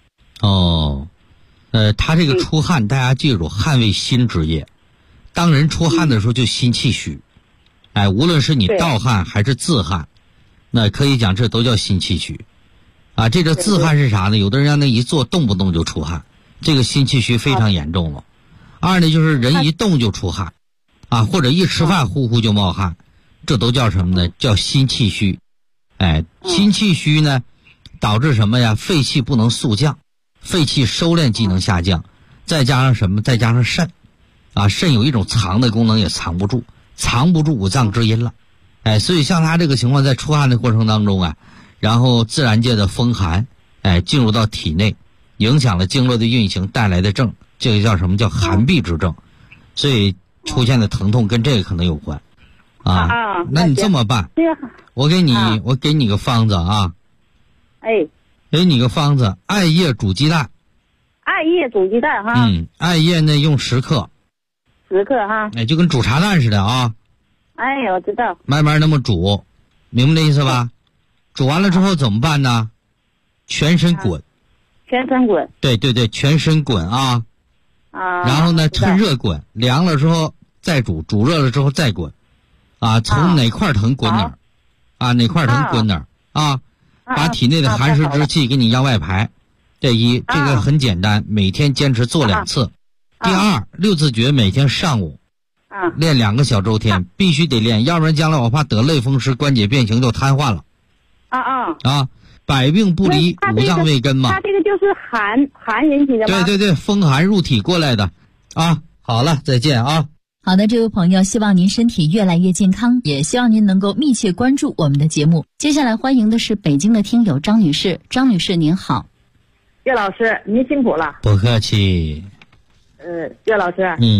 他这个出汗，大家记住，汗为心之液。当人出汗的时候，就心气虚。无论是你盗汗还是自汗，那可以讲这都叫心气虚。这个自汗是啥呢？有的人让那一坐动不动就出汗，这个心气虚非常严重了。二呢，就是人一动就出汗，或者一吃饭呼呼就冒汗，这都叫什么呢？叫心气虚。心气虚呢，导致什么呀？肺气不能速降。肺气收敛机能下降，再加上什么？再加上肾，肾有一种藏的功能也藏不住五脏之阴了，所以像他这个情况，在出汗的过程当中然后自然界的风寒，进入到体内，影响了经络的运行带来的症，这个叫什么？叫寒痹之症，所以出现的疼痛跟这个可能有关，那你这么办？我给你个方子啊，给你个方子，艾叶煮鸡蛋。 艾叶煮鸡蛋哈。 艾叶呢用10克。 10克哈。 就跟煮茶蛋似的啊。 我知道。 慢慢那么煮，明白这意思吧？煮完了之后怎么办呢？全身滚。 全身滚。 对，全身滚啊。然后呢，趁热滚，凉了之后再煮，煮热了之后再滚。从哪块疼滚哪儿。哪块疼滚哪儿。把体内的寒湿之气给你向外排，这个很简单，每天坚持做2次。第二，六字诀每天上午练2个小周天，必须得练，要不然将来我怕得类风湿、关节变形就瘫痪了。百病不离五脏未根嘛。 他这个就是寒引起的吗？ 对，风寒入体过来的。好了，再见啊。 好的，这位朋友，希望您身体越来越健康，也希望您能够密切关注我们的节目。接下来欢迎的是北京的听友张女士。张女士您好。 岳老师您辛苦了。 不客气。 岳老师，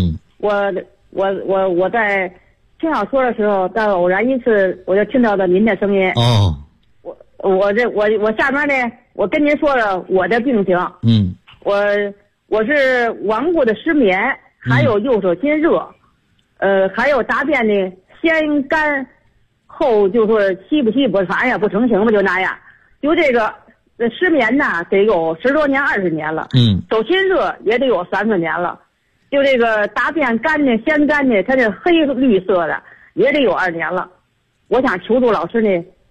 我在听小说的时候，在偶然一次我就听到了您的声音。我下面呢，我跟您说了我的病情。我是顽固的失眠，还有右手心热。还有大便呢，先干后就说稀不稀不，反正也不成形吧，就那样。就这个失眠呢，得有10多年、20年了。手心热也得有30年了。就这个大便干呢，先干呢，它这黑绿色的也得有2年了。我想求助老师呢，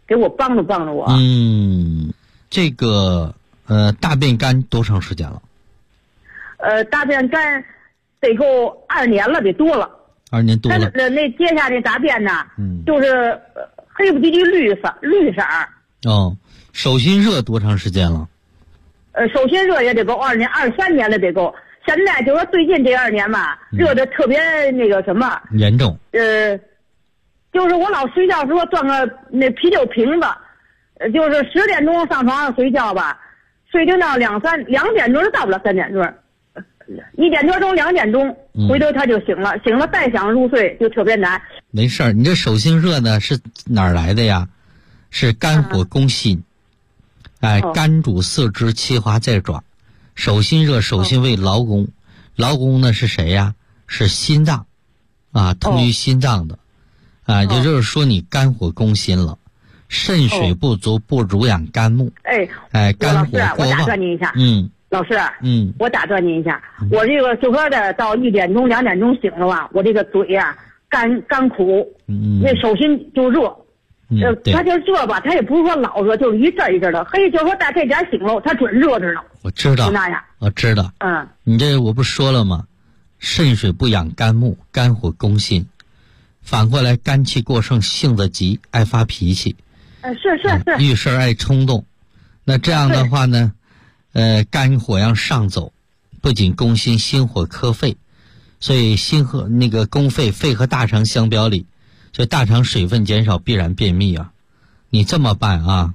给我帮助我。 这个大便干多长时间了？ 大便干得够2年了，得多了。 2年多了。 那接下来大便呢，就是黑不唧唧绿色。 哦，手心热多长时间了？ 手心热也得够23年了，得够。现在就说最近这2年吧，热的特别那个什么严重。 就是我老睡觉时候装个那啤酒瓶子，就是10点钟上床上睡觉吧，睡到2点钟就到不了3点钟，1点多钟2点钟，回头他就醒了，再想入睡就特别难。 没事儿，你这手心热呢是哪儿来的呀？是肝火攻心，肝主四肢，气化在爪。手心热，手心为劳宫，劳宫呢是谁呀？是心脏，通于心脏的，也就是说你肝火攻心了，肾水不足，不濡养肝木。肝火过旺。我打断您一下。 老师，我打断您一下，我这个就说的到1点钟2点钟醒了吧，我这个嘴呀干苦，那手心就热。他就热吧，他也不是说老热，就是一阵一阵的。就说大这点醒了，他准热着呢。 我知道， 就那样。 我知道。你这我不说了吗？肾水不养肝木，肝火攻心。反过来，肝气过盛，性子急，爱发脾气。 是。 遇事爱冲动。那这样的话呢，肝火要上走，不仅攻心，心火克肺，所以心和那个攻肺，肺和大肠相表里。所以大肠水分减少必然便秘啊，你这么办啊？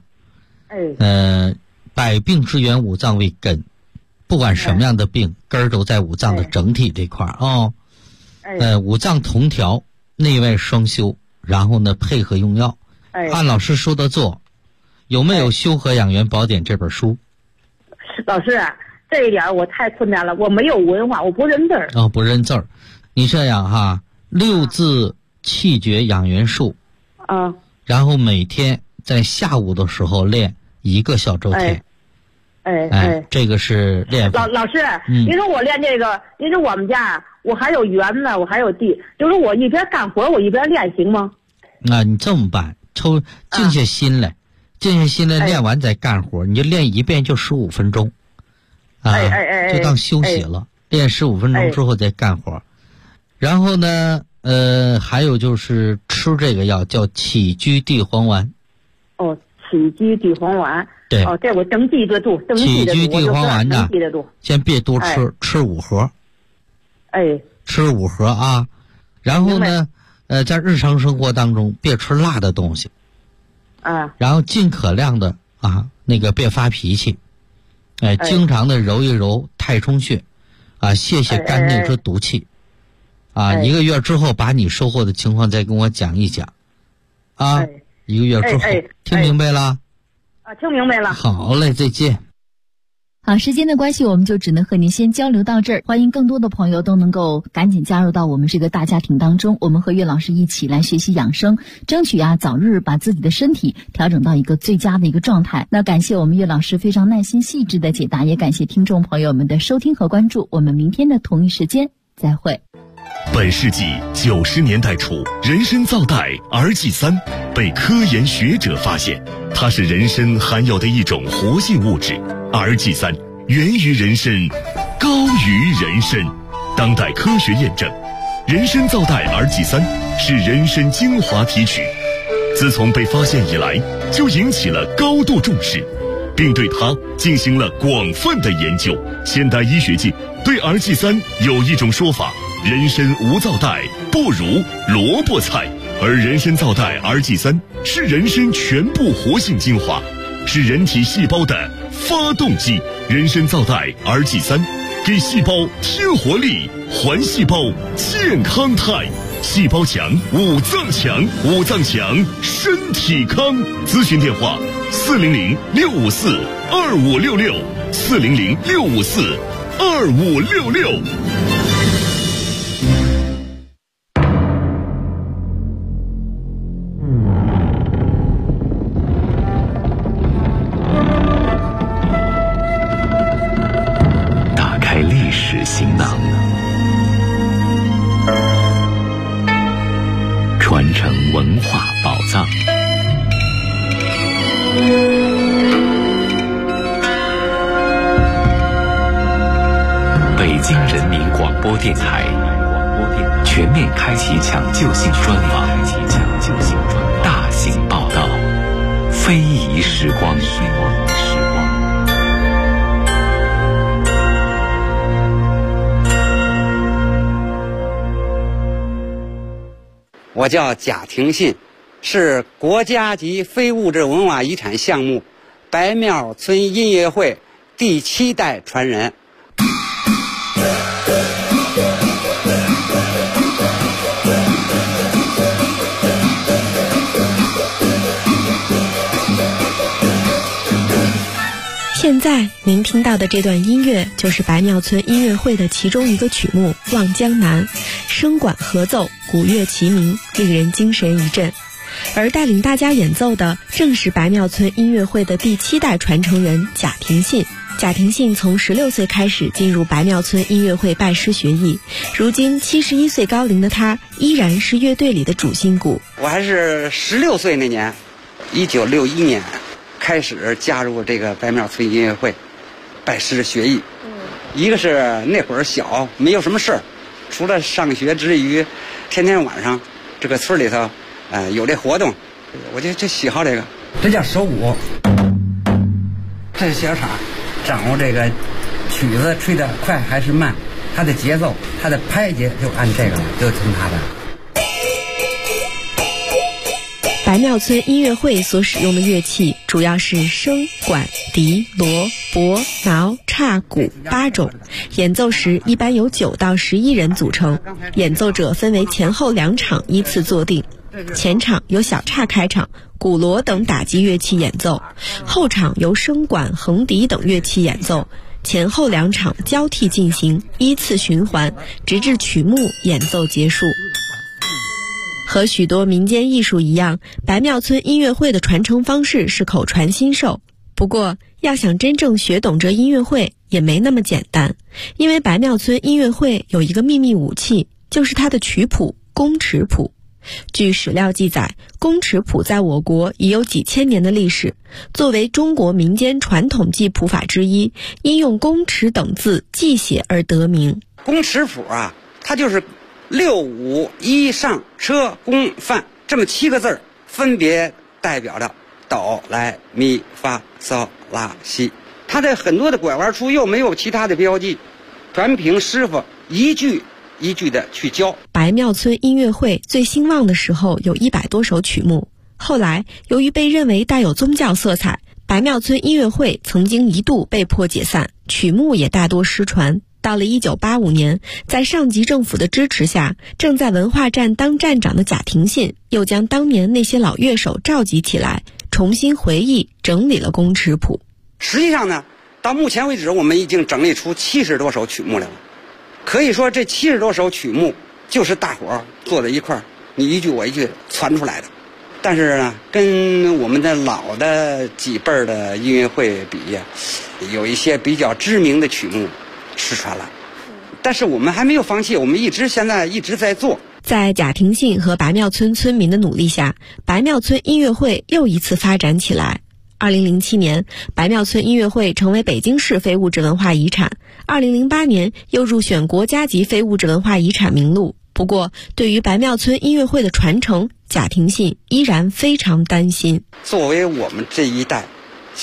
百病之源五脏为根，不管什么样的病，根儿都在五脏的整体这块哦。五脏同调，内外双修，然后呢配合用药，按老师说的做。有没有《修和养元宝典》这本书？ 老师，这一点我太困难了，我没有文化，我不认字儿。 不认字儿，你这样哈，6字。气绝养元术，然后每天在下午的时候练1个小周天，这个是练法。老师，您说我练这个，您说我们家我还有园子，我还有地，就是我一边干活我一边练行吗？ 你这么办，静下心来，练完再干活，你就练1遍就15分钟，就当休息了，练15分钟之后再干活，然后呢？还有就是吃这个药叫起居地黄丸。 起居地黄丸。 对。 这我登记得住。 起居地黄丸呢，先别多吃，吃5盒。吃5盒啊，然后呢，在日常生活当中别吃辣的东西。然后尽可量的那个别发脾气，经常的揉一揉太冲穴，泄肝内之毒气。1个月之后把你收获的情况再跟我讲一讲，1个月之后，听明白了？ 听明白了。 好嘞，再见。 好，时间的关系，我们就只能和您先交流到这儿。欢迎更多的朋友都能够赶紧加入到我们这个大家庭当中，我们和岳老师一起来学习养生，争取早日把自己的身体调整到一个最佳的一个状态。那感谢我们岳老师非常耐心细致的解答，也感谢听众朋友们的收听和关注。我们明天的同一时间再会。 本世纪90年代初，人参皂苷儿祭3被科研学者发现，它是人参含有的一种活性物质。儿祭3源于人参，高于人参。当代科学验证，人参皂苷儿祭3是人参精华提取，自从被发现以来，就引起了高度重视，并对它进行了广泛的研究。现代医学界对儿祭3有一种说法：人参无皂苷，不如萝卜菜。而人参皂苷儿祭3是人参全部活性精华，是人体细胞的发动机。人参皂苷儿祭3给细胞添活力，还细胞健康态。细胞强，五脏强，五脏强，身体康。咨询电话：400-654-2566，400-654-2566。 打开历史行囊，传承文化宝藏， 民广播电台全面开启抢救性专访，大型报道，非遗时光。 我叫贾廷信，是国家级非物质文化遗产项目白庙村音乐会第7代传人。 现在您听到的这段音乐就是白庙村音乐会的其中一个曲目《望江南》，声管合奏，鼓乐齐鸣，令人精神一振。而带领大家演奏的正是白庙村音乐会的第7代传承人贾廷信。贾廷信从16岁开始进入白庙村音乐会拜师学艺，如今71岁高龄的他依然是乐队里的主心骨。 我还是16岁那年，1961年开始加入这个白庙村音乐会拜师学艺。一个是那会儿小，没有什么事儿，除了上学之余，天天晚上这个村里头有这活动，我就喜好这个。这叫手鼓，这是小场，掌握这个曲子吹得快还是慢，它的节奏，它的拍节就按这个，就听它的。 白庙村音乐会所使用的乐器主要是笙、管、笛、锣、钹、挠、叉、鼓8种，演奏时一般由9到11人组成，演奏者分为前后2场依次坐定。前场由小叉开场，鼓锣等打击乐器演奏，后场由笙管、横笛等乐器演奏，前后2场交替进行，依次循环，直至曲目演奏结束。和许多民间艺术一样，白庙村音乐会的传承方式是口传心授。不过，要想真正学懂这音乐会也没那么简单，因为白庙村音乐会有一个秘密武器，就是它的曲谱宫尺谱。据史料记载，宫尺谱在我国已有几千年的历史，作为中国民间传统记谱法之一，因用宫尺等字记写而得名。 宫尺谱啊，它就是6、5、1上车宫范这么7个字，分别代表着哆来咪发嗦拉西。它在很多的拐弯处又没有其他的标记，全凭师傅一句一句的去教。 白庙村音乐会最兴旺的时候有100多首曲目，后来由于被认为带有宗教色彩，白庙村音乐会曾经一度被迫解散，曲目也大多失传。到了1985年，在上级政府的支持下，正在文化站当站长的贾廷信又将当年那些老乐手召集起来，重新回忆整理了宫尺谱。 实际上呢，到目前为止我们已经整理出70多首曲目来了。可以说这70多首曲目就是大伙儿坐在一块儿，你一句我一句传出来的。但是呢，跟我们的老的几辈儿的音乐会比呀，有一些比较知名的曲目失传了，但是我们还没有放弃，我们现在一直在做。 在贾廷信和白庙村村民的努力下，白庙村音乐会又一次发展起来。2007年，白庙村音乐会成为北京市非物质文化遗产。2008年又入选国家级非物质文化遗产名录。不过，对于白庙村音乐会的传承，贾廷信依然非常担心。 作为我们这一代